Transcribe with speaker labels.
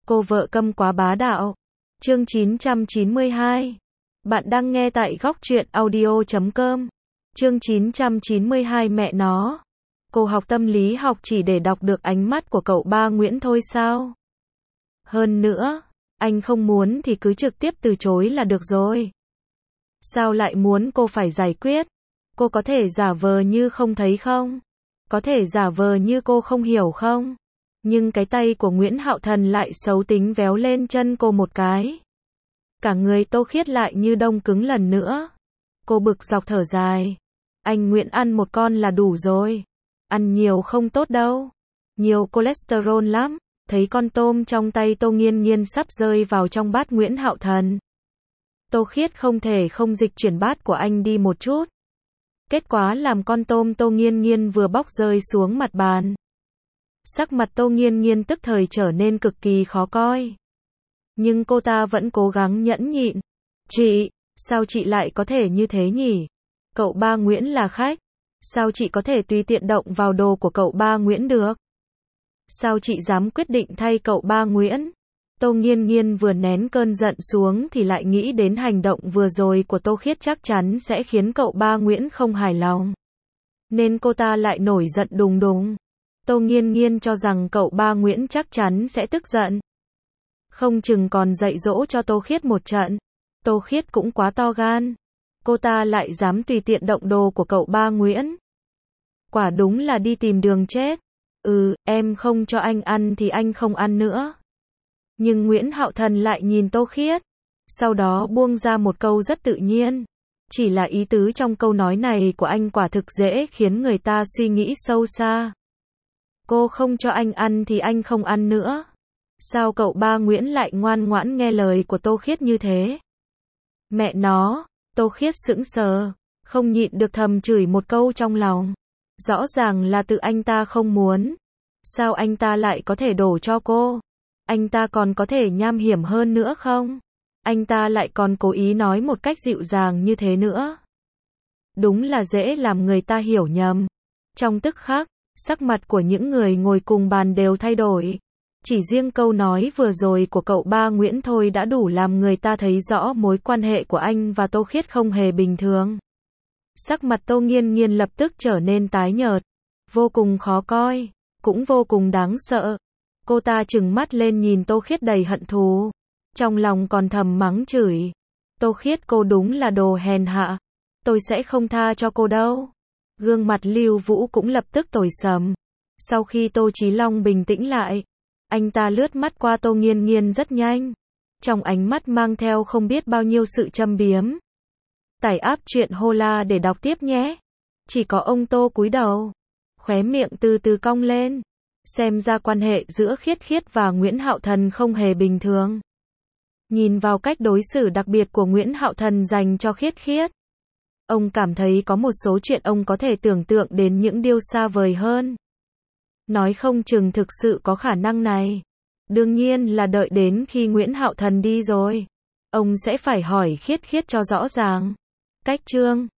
Speaker 1: Cô vợ câm quá bá đạo. Chương 992. Bạn đang nghe tại góc truyện audio.com. Chương 992 mẹ nó. Cô học tâm lý học chỉ để đọc được ánh mắt của cậu ba Nguyễn thôi sao? Hơn nữa, anh không muốn thì cứ trực tiếp từ chối là được rồi. Sao lại muốn cô phải giải quyết? Cô có thể giả vờ như không thấy không? Có thể giả vờ như cô không hiểu không? Nhưng cái tay của Nguyễn Hạo Thần lại xấu tính véo lên chân cô một cái. Cả người Tô Khiết lại như đông cứng lần nữa. Cô bực dọc thở dài. Anh Nguyễn ăn một con là đủ rồi. Ăn nhiều không tốt đâu. Nhiều cholesterol lắm. Thấy con tôm trong tay Tô Nghiên Nghiên sắp rơi vào trong bát Nguyễn Hạo Thần. Tô Khiết không thể không dịch chuyển bát của anh đi một chút. Kết quả làm con tôm Tô Nghiên Nghiên vừa bóc rơi xuống mặt bàn. Sắc mặt Tô Nghiên Nghiên tức thời trở nên cực kỳ khó coi. Nhưng cô ta vẫn cố gắng nhẫn nhịn. Chị, sao chị lại có thể như thế nhỉ? Cậu ba Nguyễn là khách. Sao chị có thể tùy tiện động vào đồ của cậu ba Nguyễn được? Sao chị dám quyết định thay cậu ba Nguyễn? Tô Nghiên Nghiên vừa nén cơn giận xuống thì lại nghĩ đến hành động vừa rồi của Tô Khiết chắc chắn sẽ khiến cậu ba Nguyễn không hài lòng. Nên cô ta lại nổi giận đùng đùng. Tô Nghiên Nghiên cho rằng cậu ba Nguyễn chắc chắn sẽ tức giận. Không chừng còn dạy dỗ cho Tô Khiết một trận. Tô Khiết cũng quá to gan. Cô ta lại dám tùy tiện động đồ của cậu ba Nguyễn. Quả đúng là đi tìm đường chết. Em không cho anh ăn thì anh không ăn nữa. Nhưng Nguyễn Hạo Thần lại nhìn Tô Khiết. Sau đó buông ra một câu rất tự nhiên. Chỉ là ý tứ trong câu nói này của anh quả thực dễ khiến người ta suy nghĩ sâu xa. Cô không cho anh ăn thì anh không ăn nữa. Sao cậu ba Nguyễn lại ngoan ngoãn nghe lời của Tô Khiết như thế? Mẹ nó, Tô Khiết sững sờ, không nhịn được thầm chửi một câu trong lòng. Rõ ràng là tự anh ta không muốn. Sao anh ta lại có thể đổ cho cô? Anh ta còn có thể nham hiểm hơn nữa không? Anh ta lại còn cố ý nói một cách dịu dàng như thế nữa. Đúng là dễ làm người ta hiểu nhầm. Trong tức khắc, sắc mặt của những người ngồi cùng bàn đều thay đổi. Chỉ riêng câu nói vừa rồi của cậu ba Nguyễn thôi đã đủ làm người ta thấy rõ mối quan hệ của anh và Tô Khiết không hề bình thường. Sắc mặt Tô Nghiên Nghiên lập tức trở nên tái nhợt, vô cùng khó coi, cũng vô cùng đáng sợ. Cô ta trừng mắt lên nhìn Tô Khiết đầy hận thù, trong lòng còn thầm mắng chửi. Tô Khiết, cô đúng là đồ hèn hạ, tôi sẽ không tha cho cô đâu. Gương mặt Lưu Vũ cũng lập tức tối sầm. Sau khi Tô Chí Long bình tĩnh lại, anh ta lướt mắt qua Tô Nghiên Nghiên rất nhanh, trong ánh mắt mang theo không biết bao nhiêu sự châm biếm. Tải app truyện Hola để đọc tiếp nhé. Chỉ có ông Tô cúi đầu, khóe miệng từ từ cong lên. Xem ra quan hệ giữa Khiết Khiết và Nguyễn Hạo Thần không hề bình thường. Nhìn vào cách đối xử đặc biệt của Nguyễn Hạo Thần dành cho Khiết Khiết, ông cảm thấy có một số chuyện ông có thể tưởng tượng đến những điều xa vời hơn. Nói không chừng thực sự có khả năng này. Đương nhiên là đợi đến khi Nguyễn Hạo Thần đi rồi, ông sẽ phải hỏi Khiết Khiết cho rõ ràng. Cách chương